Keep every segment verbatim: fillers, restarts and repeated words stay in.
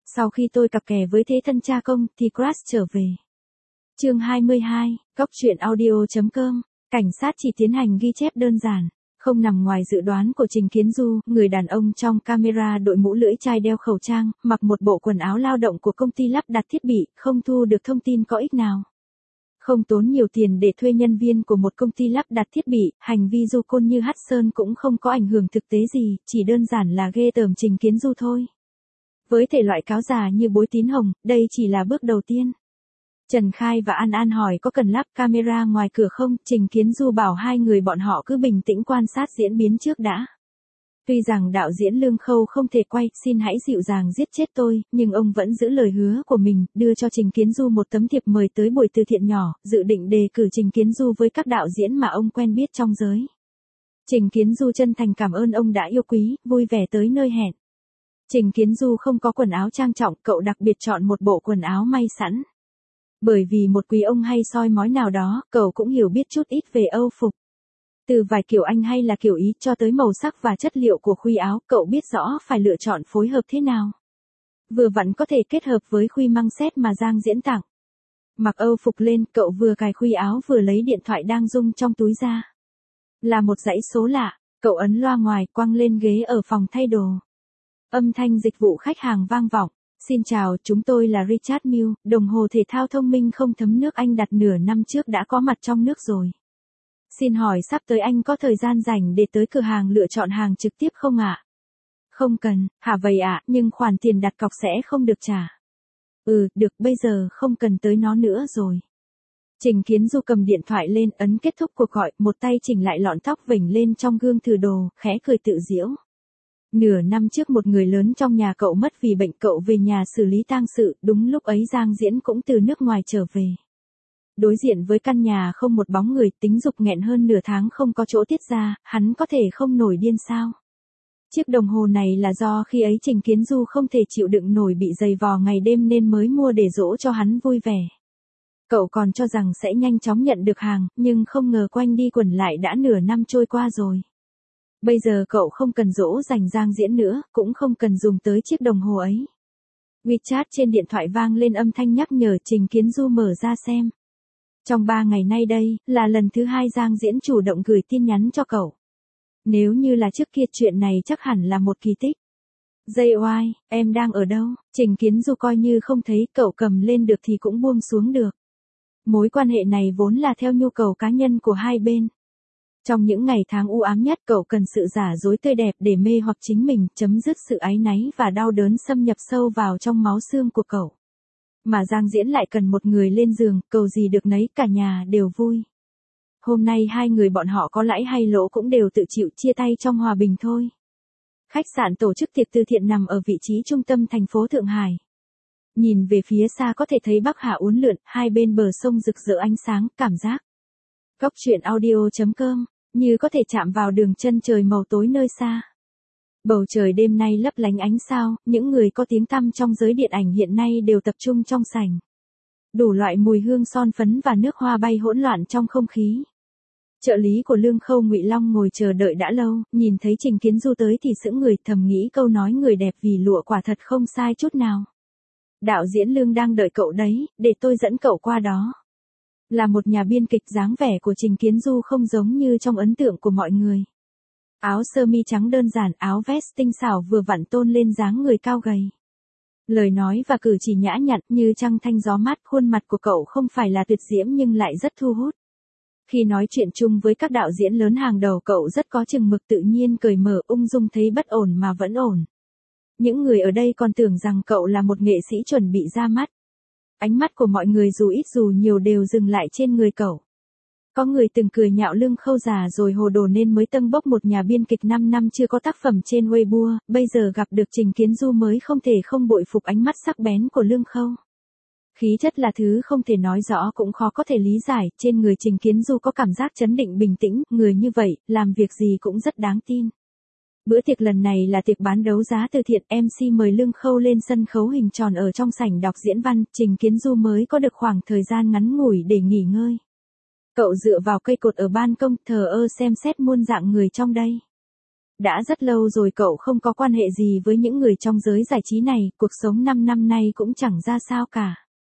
Sau khi tôi cặp kè với thế thân cha công thì crush trở về. Chương hai mươi hai, Cóc truyện audio chấm com. Cảnh sát chỉ tiến hành ghi chép đơn giản, không nằm ngoài dự đoán của Trình Kiến Du, người đàn ông trong camera đội mũ lưỡi chai đeo khẩu trang, mặc một bộ quần áo lao động của công ty lắp đặt thiết bị, không thu được thông tin có ích nào. Không tốn nhiều tiền để thuê nhân viên của một công ty lắp đặt thiết bị, hành vi du côn như Hudson cũng không có ảnh hưởng thực tế gì, chỉ đơn giản là ghê tởm Trình Kiến Du thôi. Với thể loại cáo già như Bối Tín Hồng, đây chỉ là bước đầu tiên. Trần Khai và An An hỏi có cần lắp camera ngoài cửa không, Trình Kiến Du bảo hai người bọn họ cứ bình tĩnh quan sát diễn biến trước đã. Tuy rằng đạo diễn Lương Khâu không thể quay, xin hãy dịu dàng giết chết tôi, nhưng ông vẫn giữ lời hứa của mình, đưa cho Trình Kiến Du một tấm thiệp mời tới buổi từ thiện nhỏ, dự định đề cử Trình Kiến Du với các đạo diễn mà ông quen biết trong giới. Trình Kiến Du chân thành cảm ơn ông đã yêu quý, vui vẻ tới nơi hẹn. Trình Kiến Du không có quần áo trang trọng, cậu đặc biệt chọn một bộ quần áo may sẵn. Bởi vì một quý ông hay soi mói nào đó, cậu cũng hiểu biết chút ít về Âu phục. Từ vài kiểu Anh hay là kiểu Ý cho tới màu sắc và chất liệu của khuy áo, cậu biết rõ phải lựa chọn phối hợp thế nào. Vừa vặn có thể kết hợp với khuy măng xét mà Giang Diễn tặng. Mặc Âu phục lên, cậu vừa cài khuy áo vừa lấy điện thoại đang rung trong túi ra. Là một dãy số lạ, cậu ấn loa ngoài quăng lên ghế ở phòng thay đồ. Âm thanh dịch vụ khách hàng vang vọng. Xin chào, chúng tôi là Richard Mille, đồng hồ thể thao thông minh không thấm nước anh đặt nửa năm trước đã có mặt trong nước rồi. Xin hỏi sắp tới anh có thời gian rảnh để tới cửa hàng lựa chọn hàng trực tiếp không ạ? Không cần, hả vậy ạ, nhưng khoản tiền đặt cọc sẽ không được trả. Ừ, được, bây giờ không cần tới nó nữa rồi. Trình Kiến Du cầm điện thoại lên, ấn kết thúc cuộc gọi, một tay chỉnh lại lọn tóc vểnh lên trong gương thử đồ, khẽ cười tự giễu. Nửa năm trước một người lớn trong nhà cậu mất vì bệnh, cậu về nhà xử lý tang sự, đúng lúc ấy Giang Diễn cũng từ nước ngoài trở về. Đối diện với căn nhà không một bóng người, tính dục nghẹn hơn nửa tháng không có chỗ tiết ra, hắn có thể không nổi điên sao? Chiếc đồng hồ này là do khi ấy Trình Kiến Du không thể chịu đựng nổi bị giày vò ngày đêm nên mới mua để dỗ cho hắn vui vẻ. Cậu còn cho rằng sẽ nhanh chóng nhận được hàng, nhưng không ngờ quanh đi quẩn lại đã nửa năm trôi qua rồi. Bây giờ cậu không cần dỗ dành Giang Diễn nữa, cũng không cần dùng tới chiếc đồng hồ ấy. WeChat trên điện thoại vang lên âm thanh nhắc nhở, Trình Kiến Du mở ra xem. Trong ba ngày nay đây, là lần thứ hai Giang Diễn chủ động gửi tin nhắn cho cậu. Nếu như là trước kia chuyện này chắc hẳn là một kỳ tích. Dây oai, em đang ở đâu? Trình Kiến Du coi như không thấy, cậu cầm lên được thì cũng buông xuống được. Mối quan hệ này vốn là theo nhu cầu cá nhân của hai bên. Trong những ngày tháng u ám nhất cậu cần sự giả dối tươi đẹp để mê hoặc chính mình, chấm dứt sự áy náy và đau đớn xâm nhập sâu vào trong máu xương của cậu. Mà Giang Diễn lại cần một người lên giường, cầu gì được nấy, cả nhà đều vui. Hôm nay hai người bọn họ có lãi hay lỗ cũng đều tự chịu, chia tay trong hòa bình thôi. Khách sạn tổ chức tiệc từ thiện nằm ở vị trí trung tâm thành phố Thượng Hải. Nhìn về phía xa có thể thấy Bắc Hà uốn lượn, hai bên bờ sông rực rỡ ánh sáng, cảm giác. Cóc truyện audio chấm com, như có thể chạm vào đường chân trời màu tối nơi xa. Bầu trời đêm nay lấp lánh ánh sao, những người có tiếng tăm trong giới điện ảnh hiện nay đều tập trung trong sảnh. Đủ loại mùi hương son phấn và nước hoa bay hỗn loạn trong không khí. Trợ lý của Lương Khâu Ngụy Long ngồi chờ đợi đã lâu, nhìn thấy Trình Kiến Du tới thì sững người, thầm nghĩ câu nói người đẹp vì lụa quả thật không sai chút nào. Đạo diễn Lương đang đợi cậu đấy, để tôi dẫn cậu qua đó. Là một nhà biên kịch, dáng vẻ của Trình Kiến Du không giống như trong ấn tượng của mọi người. Áo sơ mi trắng đơn giản, áo vest tinh xảo vừa vặn tôn lên dáng người cao gầy. Lời nói và cử chỉ nhã nhặn như trăng thanh gió mát, khuôn mặt của cậu không phải là tuyệt diễm nhưng lại rất thu hút. Khi nói chuyện chung với các đạo diễn lớn hàng đầu cậu rất có chừng mực, tự nhiên cởi mở, ung dung, thấy bất ổn mà vẫn ổn. Những người ở đây còn tưởng rằng cậu là một nghệ sĩ chuẩn bị ra mắt. Ánh mắt của mọi người dù ít dù nhiều đều dừng lại trên người cậu. Có người từng cười nhạo Lương Khâu già rồi hồ đồ nên mới tâng bốc một nhà biên kịch năm năm chưa có tác phẩm trên Weibo, bây giờ gặp được Trình Kiến Du mới không thể không bội phục ánh mắt sắc bén của Lương Khâu. Khí chất là thứ không thể nói rõ cũng khó có thể lý giải, trên người Trình Kiến Du có cảm giác trấn định bình tĩnh, người như vậy, làm việc gì cũng rất đáng tin. Bữa tiệc lần này là tiệc bán đấu giá từ thiện, em xê mời Lương Khâu lên sân khấu hình tròn ở trong sảnh đọc diễn văn, Trình Kiến Du mới có được khoảng thời gian ngắn ngủi để nghỉ ngơi. Cậu dựa vào cây cột ở ban công, thờ ơ xem xét muôn dạng người trong đây. Đã rất lâu rồi cậu không có quan hệ gì với những người trong giới giải trí này, cuộc sống năm năm nay cũng chẳng ra sao cả.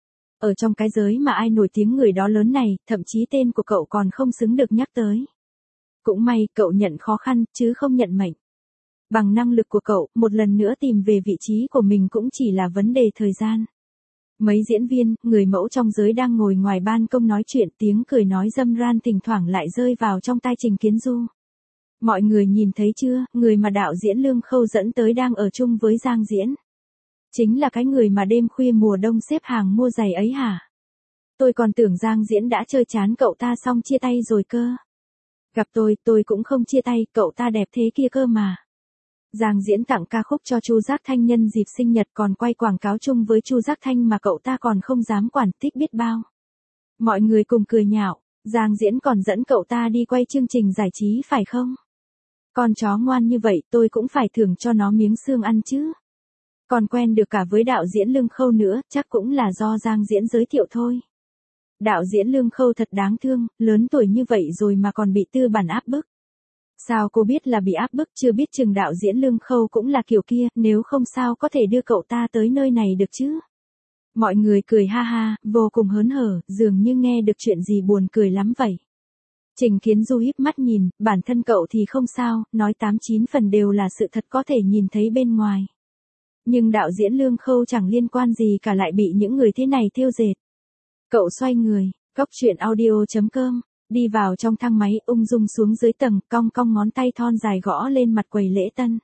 Ở trong cái giới mà ai nổi tiếng người đó lớn này, thậm chí tên của cậu còn không xứng được nhắc tới. Cũng may, cậu nhận khó khăn, chứ không nhận mệnh. Bằng năng lực của cậu, một lần nữa tìm về vị trí của mình cũng chỉ là vấn đề thời gian. Mấy diễn viên, người mẫu trong giới đang ngồi ngoài ban công nói chuyện, tiếng cười nói râm ran thỉnh thoảng lại rơi vào trong tai Trình Kiến Du. Mọi người nhìn thấy chưa, người mà đạo diễn Lương Khâu dẫn tới đang ở chung với Giang Diễn. Chính là cái người mà đêm khuya mùa đông xếp hàng mua giày ấy hả? Tôi còn tưởng Giang Diễn đã chơi chán cậu ta xong chia tay rồi cơ. Gặp tôi, tôi cũng không chia tay, cậu ta đẹp thế kia cơ mà. Giang Diễn tặng ca khúc cho Chu Giác Thanh nhân dịp sinh nhật, còn quay quảng cáo chung với Chu Giác Thanh mà cậu ta còn không dám quản, thích biết bao. Mọi người cùng cười nhạo, Giang Diễn còn dẫn cậu ta đi quay chương trình giải trí phải không? Con chó ngoan như vậy tôi cũng phải thưởng cho nó miếng xương ăn chứ. Còn quen được cả với đạo diễn Lương Khâu nữa, chắc cũng là do Giang Diễn giới thiệu thôi. Đạo diễn Lương Khâu thật đáng thương, lớn tuổi như vậy rồi mà còn bị tư bản áp bức. Sao cô biết là bị áp bức, chưa biết chừng đạo diễn Lương Khâu cũng là kiểu kia, nếu không sao có thể đưa cậu ta tới nơi này được chứ. Mọi người cười ha ha, vô cùng hớn hở, dường như nghe được chuyện gì buồn cười lắm vậy. Trình Kiến Du híp mắt nhìn, bản thân cậu thì không sao, nói tám chín phần đều là sự thật có thể nhìn thấy bên ngoài. Nhưng đạo diễn Lương Khâu chẳng liên quan gì cả lại bị những người thế này thêu dệt. Cậu xoay người, cóc truyện audio chấm com, đi vào trong thang máy, ung dung xuống dưới tầng, cong cong ngón tay thon dài gõ lên mặt quầy lễ tân.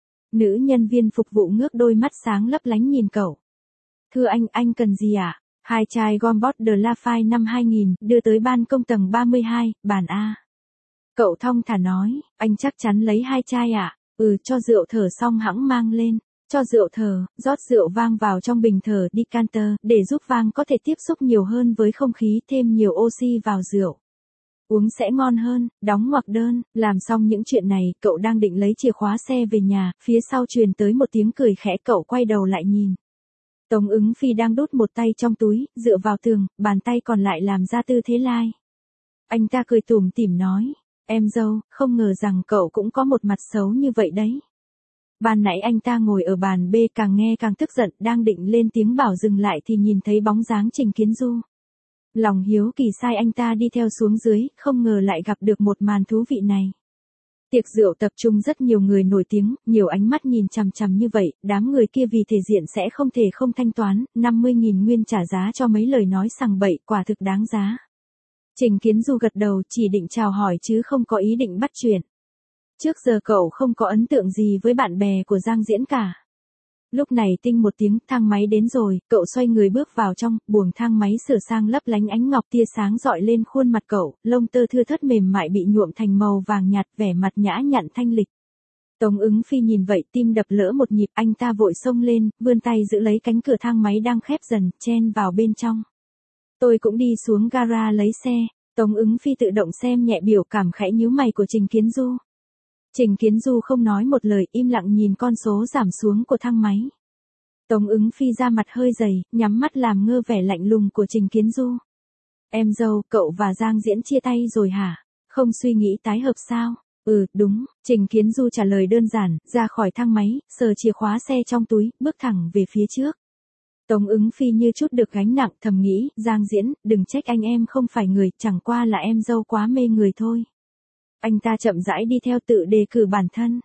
Nữ nhân viên phục vụ ngước đôi mắt sáng lấp lánh nhìn cậu. Thưa anh, anh cần gì ạ? À? Hai chai Gombot de la Phai năm hai nghìn, đưa tới ban công tầng ba mươi hai, bàn A. Cậu thong thả nói, anh chắc chắn lấy hai chai ạ. À? Ừ, cho rượu thở xong hẵng mang lên. Cho rượu thở, rót rượu vang vào trong bình thở decanter, để giúp vang có thể tiếp xúc nhiều hơn với không khí, thêm nhiều oxy vào rượu. Uống sẽ ngon hơn, đóng ngoặc đơn. Làm xong những chuyện này, cậu đang định lấy chìa khóa xe về nhà, phía sau truyền tới một tiếng cười khẽ, cậu quay đầu lại nhìn. Tống Ứng Phi đang đút một tay trong túi, dựa vào tường, bàn tay còn lại làm ra tư thế lai. Anh ta cười tủm tỉm nói, em dâu, không ngờ rằng cậu cũng có một mặt xấu như vậy đấy. Ban nãy anh ta ngồi ở bàn B càng nghe càng tức giận, đang định lên tiếng bảo dừng lại thì nhìn thấy bóng dáng Trình Kiến Du. Lòng hiếu kỳ sai anh ta đi theo xuống dưới, không ngờ lại gặp được một màn thú vị này. Tiệc rượu tập trung rất nhiều người nổi tiếng, nhiều ánh mắt nhìn chằm chằm như vậy, đám người kia vì thể diện sẽ không thể không thanh toán, năm mươi nghìn nguyên trả giá cho mấy lời nói sằng bậy, quả thực đáng giá. Trình Kiến Du gật đầu, chỉ định chào hỏi chứ không có ý định bắt chuyện. Trước giờ cậu không có ấn tượng gì với bạn bè của Giang Diễn cả. Lúc này tinh một tiếng, thang máy đến rồi, cậu xoay người bước vào trong, buồng thang máy sửa sang lấp lánh ánh ngọc, tia sáng rọi lên khuôn mặt cậu, lông tơ thưa thớt mềm mại bị nhuộm thành màu vàng nhạt, vẻ mặt nhã nhặn thanh lịch. Tống Ứng Phi nhìn vậy, tim đập lỡ một nhịp, anh ta vội xông lên, vươn tay giữ lấy cánh cửa thang máy đang khép dần, chen vào bên trong. Tôi cũng đi xuống gara lấy xe. Tống Ứng Phi tự động xem nhẹ biểu cảm khẽ nhíu mày của Trình Kiến Du. Trình Kiến Du không nói một lời, im lặng nhìn con số giảm xuống của thang máy. Tống Ứng Phi ra mặt hơi dày, nhắm mắt làm ngơ vẻ lạnh lùng của Trình Kiến Du. Em dâu, cậu và Giang Diễn chia tay rồi hả? Không suy nghĩ tái hợp sao? Ừ, đúng, Trình Kiến Du trả lời đơn giản, ra khỏi thang máy, sờ chìa khóa xe trong túi, bước thẳng về phía trước. Tống Ứng Phi như chút được gánh nặng, thầm nghĩ, Giang Diễn, đừng trách anh em không phải người, chẳng qua là em dâu quá mê người thôi. Anh ta chậm rãi đi theo tự đề cử bản thân.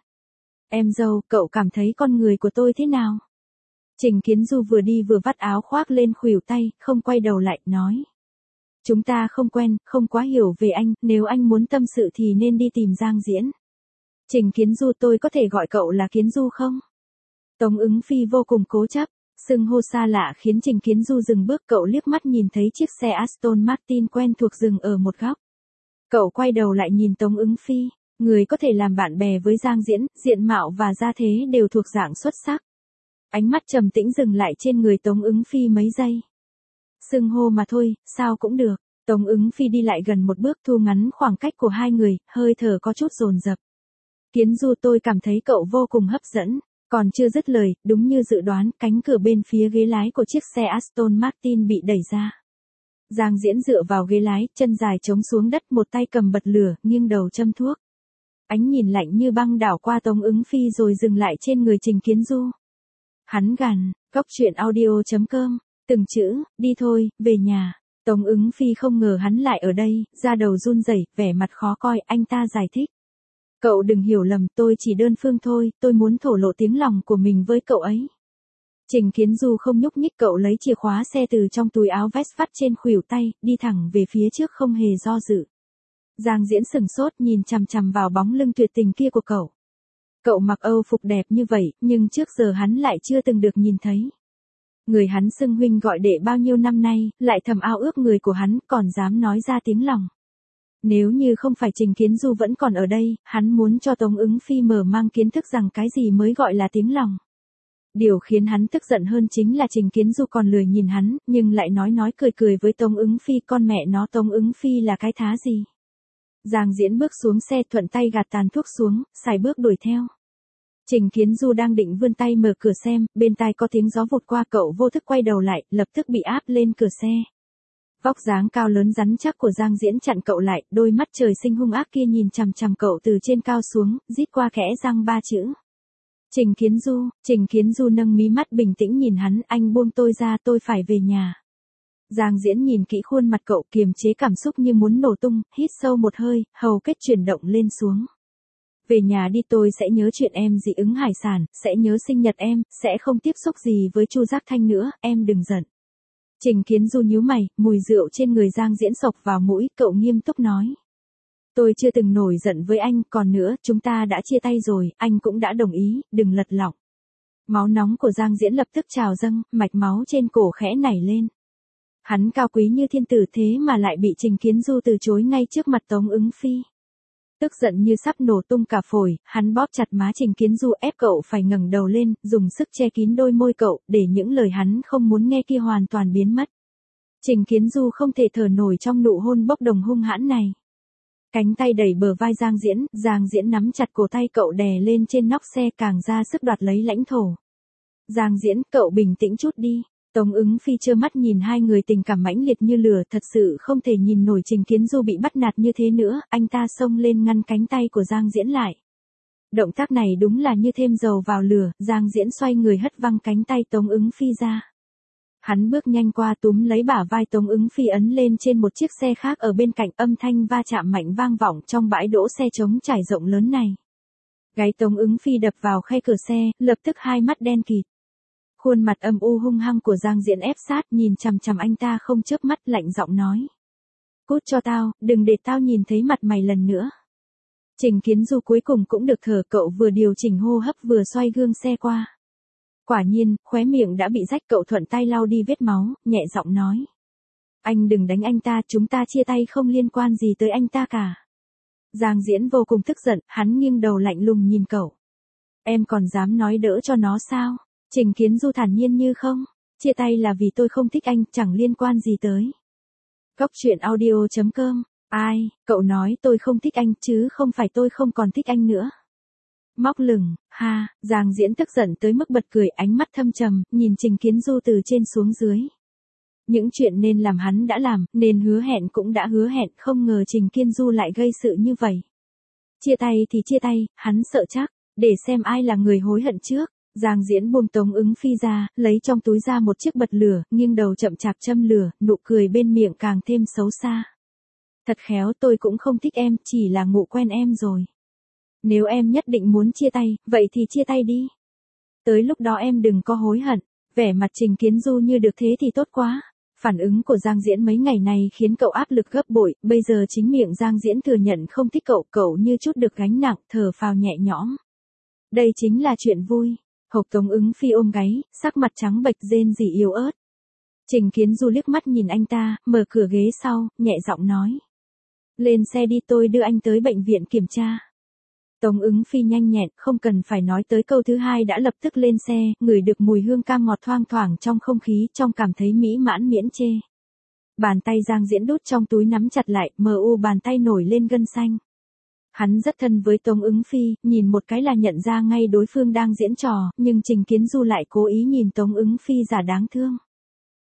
Em dâu, cậu cảm thấy con người của tôi thế nào? Trình Kiến Du vừa đi vừa vắt áo khoác lên khuỷu tay, không quay đầu lại, nói. Chúng ta không quen, không quá hiểu về anh, nếu anh muốn tâm sự thì nên đi tìm Giang Diễn. Trình Kiến Du, tôi có thể gọi cậu là Kiến Du không? Tống Ứng Phi vô cùng cố chấp, xưng hô xa lạ khiến Trình Kiến Du dừng bước, cậu liếc mắt nhìn thấy chiếc xe Aston Martin quen thuộc dừng ở một góc. Cậu quay đầu lại nhìn Tống Ứng Phi, người có thể làm bạn bè với Giang Diễn, diện mạo và gia thế đều thuộc dạng xuất sắc. Ánh mắt trầm tĩnh dừng lại trên người Tống Ứng Phi mấy giây. Xưng hô mà thôi, sao cũng được. Tống Ứng Phi đi lại gần một bước, thu ngắn khoảng cách của hai người, hơi thở có chút dồn dập. Kiến Du, tôi cảm thấy cậu vô cùng hấp dẫn. Còn chưa dứt lời, đúng như dự đoán, cánh cửa bên phía ghế lái của chiếc xe Aston Martin bị đẩy ra. Giang Diễn dựa vào ghế lái, chân dài chống xuống đất, một tay cầm bật lửa, nghiêng đầu châm thuốc. Ánh nhìn lạnh như băng đảo qua Tống Ứng Phi rồi dừng lại trên người Trình Kiến Du. Hắn gằn, cốc truyện audio chấm com, từng chữ, đi thôi, về nhà. Tống Ứng Phi không ngờ hắn lại ở đây, da đầu run rẩy, vẻ mặt khó coi, anh ta giải thích. Cậu đừng hiểu lầm, tôi chỉ đơn phương thôi, tôi muốn thổ lộ tiếng lòng của mình với cậu ấy. Trình Kiến Du không nhúc nhích, cậu lấy chìa khóa xe từ trong túi áo vest vắt trên khuỷu tay, đi thẳng về phía trước không hề do dự. Giang Diễn sừng sốt nhìn chằm chằm vào bóng lưng tuyệt tình kia của cậu. Cậu mặc Âu phục đẹp như vậy, nhưng trước giờ hắn lại chưa từng được nhìn thấy. Người hắn xưng huynh gọi đệ bao nhiêu năm nay, lại thầm ao ước người của hắn, còn dám nói ra tiếng lòng. Nếu như không phải Trình Kiến Du vẫn còn ở đây, hắn muốn cho Tống Ứng Phi mở mang kiến thức rằng cái gì mới gọi là tiếng lòng. Điều khiến hắn tức giận hơn chính là Trình Kiến Du còn lười nhìn hắn, nhưng lại nói nói cười cười với Tống Ứng Phi, con mẹ nó Tống Ứng Phi là cái thá gì. Giang Diễn bước xuống xe, thuận tay gạt tàn thuốc xuống, xài bước đuổi theo. Trình Kiến Du đang định vươn tay mở cửa xem, bên tai có tiếng gió vụt qua, cậu vô thức quay đầu lại, lập tức bị áp lên cửa xe. Vóc dáng cao lớn rắn chắc của Giang Diễn chặn cậu lại, đôi mắt trời sinh hung ác kia nhìn chằm chằm cậu từ trên cao xuống, rít qua kẽ răng ba chữ. Trình Kiến Du. Trình Kiến Du nâng mí mắt bình tĩnh nhìn hắn, anh buông tôi ra, tôi phải về nhà. Giang Diễn nhìn kỹ khuôn mặt cậu, kiềm chế cảm xúc như muốn nổ tung, hít sâu một hơi, hầu kết chuyển động lên xuống. Về nhà đi, tôi sẽ nhớ chuyện em dị ứng hải sản, sẽ nhớ sinh nhật em, sẽ không tiếp xúc gì với Chu Giác Thanh nữa, em đừng giận. Trình Kiến Du nhíu mày, mùi rượu trên người Giang Diễn xộc vào mũi, cậu nghiêm túc nói. Tôi chưa từng nổi giận với anh, còn nữa, chúng ta đã chia tay rồi, anh cũng đã đồng ý, đừng lật lọng. Máu nóng của Giang Diễn lập tức trào dâng, mạch máu trên cổ khẽ nảy lên. Hắn cao quý như thiên tử thế mà lại bị Trình Kiến Du từ chối ngay trước mặt Tống Ứng Phi. Tức giận như sắp nổ tung cả phổi, hắn bóp chặt má Trình Kiến Du, ép cậu phải ngẩng đầu lên, dùng sức che kín đôi môi cậu, để những lời hắn không muốn nghe kia hoàn toàn biến mất. Trình Kiến Du không thể thở nổi trong nụ hôn bốc đồng hung hãn này. Cánh tay đẩy bờ vai Giang Diễn, Giang Diễn nắm chặt cổ tay cậu đè lên trên nóc xe, càng ra sức đoạt lấy lãnh thổ. Giang Diễn, cậu bình tĩnh chút đi. Tống Ứng Phi trơ mắt nhìn hai người tình cảm mãnh liệt như lửa, thật sự không thể nhìn nổi Trình Kiến Du bị bắt nạt như thế nữa, anh ta xông lên ngăn cánh tay của Giang Diễn lại. Động tác này đúng là như thêm dầu vào lửa, Giang Diễn xoay người hất văng cánh tay Tống Ứng Phi ra. Hắn bước nhanh qua, túm lấy bả vai Tống Ứng Phi ấn lên trên một chiếc xe khác ở bên cạnh, âm thanh va chạm mạnh vang vọng trong bãi đỗ xe trống trải rộng lớn này. Gáy Tống Ứng Phi đập vào khe cửa xe, lập tức hai mắt đen kịt. Khuôn mặt âm u hung hăng của Giang Diễn ép sát, nhìn chằm chằm anh ta không chớp mắt, lạnh giọng nói. Cút cho tao, đừng để tao nhìn thấy mặt mày lần nữa. Trình Kiến Du cuối cùng cũng được thở, cậu vừa điều chỉnh hô hấp vừa xoay gương xe qua. Quả nhiên, khóe miệng đã bị rách, cậu thuận tay lau đi vết máu, nhẹ giọng nói. Anh đừng đánh anh ta, chúng ta chia tay không liên quan gì tới anh ta cả. Giang Diễn vô cùng tức giận, hắn nghiêng đầu lạnh lùng nhìn cậu. Em còn dám nói đỡ cho nó sao? Trình Kiến Du thản nhiên như không. Chia tay là vì tôi không thích anh, chẳng liên quan gì tới. Cốc truyện audio chấm com. Ai, cậu nói tôi không thích anh chứ không phải tôi không còn thích anh nữa. Móc lửng, ha, Giang Diễn tức giận tới mức bật cười, ánh mắt thâm trầm, nhìn Trình Kiến Du từ trên xuống dưới. Những chuyện nên làm hắn đã làm, nên hứa hẹn cũng đã hứa hẹn, không ngờ Trình Kiến Du lại gây sự như vậy. Chia tay thì chia tay, hắn sợ chắc, để xem ai là người hối hận trước. Giang Diễn buông Tống Ứng Phi ra, lấy trong túi ra một chiếc bật lửa, nghiêng đầu chậm chạp châm lửa, nụ cười bên miệng càng thêm xấu xa. Thật khéo, tôi cũng không thích em, chỉ là ngủ quen em rồi. Nếu em nhất định muốn chia tay, vậy thì chia tay đi. Tới lúc đó em đừng có hối hận. Vẻ mặt Trình Kiến Du như được thế thì tốt quá. Phản ứng của Giang Diễn mấy ngày này khiến cậu áp lực gấp bội, bây giờ chính miệng Giang Diễn thừa nhận không thích cậu, cậu như chút được gánh nặng, thở phào nhẹ nhõm. Đây chính là chuyện vui. Hộc Tống Ứng Phi ôm gáy, sắc mặt trắng bệch rên rỉ yếu ớt. Trình Kiến Du liếc mắt nhìn anh ta, mở cửa ghế sau, nhẹ giọng nói. Lên xe đi, tôi đưa anh tới bệnh viện kiểm tra. Tống Ứng Phi nhanh nhẹn, không cần phải nói tới câu thứ hai đã lập tức lên xe, ngửi được mùi hương cam ngọt thoang thoảng trong không khí, trong cảm thấy mỹ mãn miễn chê. Bàn tay Giang Diễn đút trong túi nắm chặt lại, mờ u bàn tay nổi lên gân xanh. Hắn rất thân với Tống Ứng Phi, nhìn một cái là nhận ra ngay đối phương đang diễn trò, nhưng Trình Kiến Du lại cố ý nhìn Tống Ứng Phi giả đáng thương.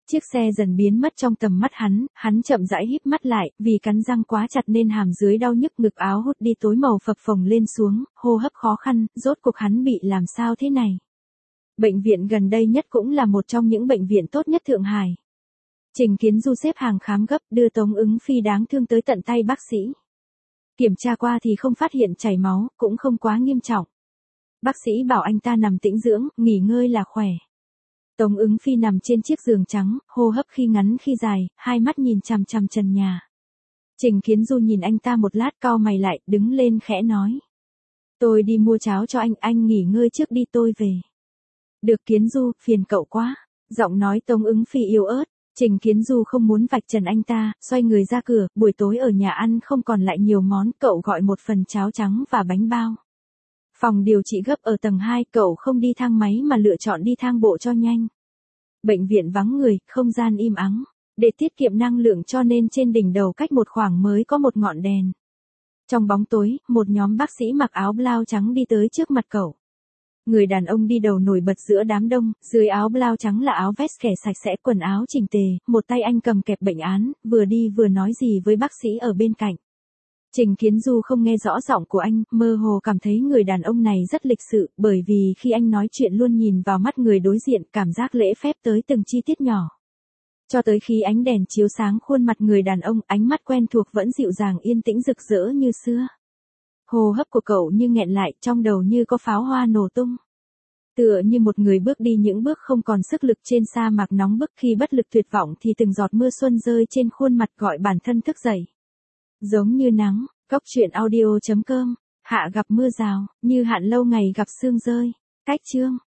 Chiếc xe dần biến mất trong tầm mắt hắn, hắn chậm rãi híp mắt lại, vì cắn răng quá chặt nên hàm dưới đau nhức, ngực áo hút đi tối màu phập phồng lên xuống, hô hấp khó khăn, rốt cuộc hắn bị làm sao thế này. Bệnh viện gần đây nhất cũng là một trong những bệnh viện tốt nhất Thượng Hải. Trình Kiến Du xếp hàng khám gấp, đưa Tống Ứng Phi đáng thương tới tận tay bác sĩ. Kiểm tra qua thì không phát hiện chảy máu, cũng không quá nghiêm trọng. Bác sĩ bảo anh ta nằm tĩnh dưỡng, nghỉ ngơi là khỏe. Tống Ứng Phi nằm trên chiếc giường trắng, hô hấp khi ngắn khi dài, hai mắt nhìn chằm chằm trần nhà. Trình Kiến Du nhìn anh ta một lát, cau mày lại, đứng lên khẽ nói. Tôi đi mua cháo cho anh, anh nghỉ ngơi trước đi, tôi về. Được Kiến Du, phiền cậu quá. Giọng nói Tống Ứng Phi yếu ớt. Trình Kiến Du không muốn vạch trần anh ta, xoay người ra cửa, buổi tối ở nhà ăn không còn lại nhiều món, cậu gọi một phần cháo trắng và bánh bao. Phòng điều trị gấp ở tầng hai, cậu không đi thang máy mà lựa chọn đi thang bộ cho nhanh. Bệnh viện vắng người, không gian im ắng. Để tiết kiệm năng lượng cho nên trên đỉnh đầu cách một khoảng mới có một ngọn đèn. Trong bóng tối, một nhóm bác sĩ mặc áo blau trắng đi tới trước mặt cậu. Người đàn ông đi đầu nổi bật giữa đám đông, dưới áo blau trắng là áo vest kẻ sạch sẽ, quần áo chỉnh tề, một tay anh cầm kẹp bệnh án, vừa đi vừa nói gì với bác sĩ ở bên cạnh. Trình Kiến Du không nghe rõ giọng của anh, mơ hồ cảm thấy người đàn ông này rất lịch sự, bởi vì khi anh nói chuyện luôn nhìn vào mắt người đối diện, cảm giác lễ phép tới từng chi tiết nhỏ. Cho tới khi ánh đèn chiếu sáng khuôn mặt người đàn ông, ánh mắt quen thuộc vẫn dịu dàng yên tĩnh rực rỡ như xưa. Hô hấp của cậu như nghẹn lại, trong đầu như có pháo hoa nổ tung. Tựa như một người bước đi những bước không còn sức lực trên sa mạc nóng bức, khi bất lực tuyệt vọng thì từng giọt mưa xuân rơi trên khuôn mặt gọi bản thân thức dậy. Giống như nắng, góc truyện audio chấm com, hạ gặp mưa rào, như hạn lâu ngày gặp sương rơi. Cách chương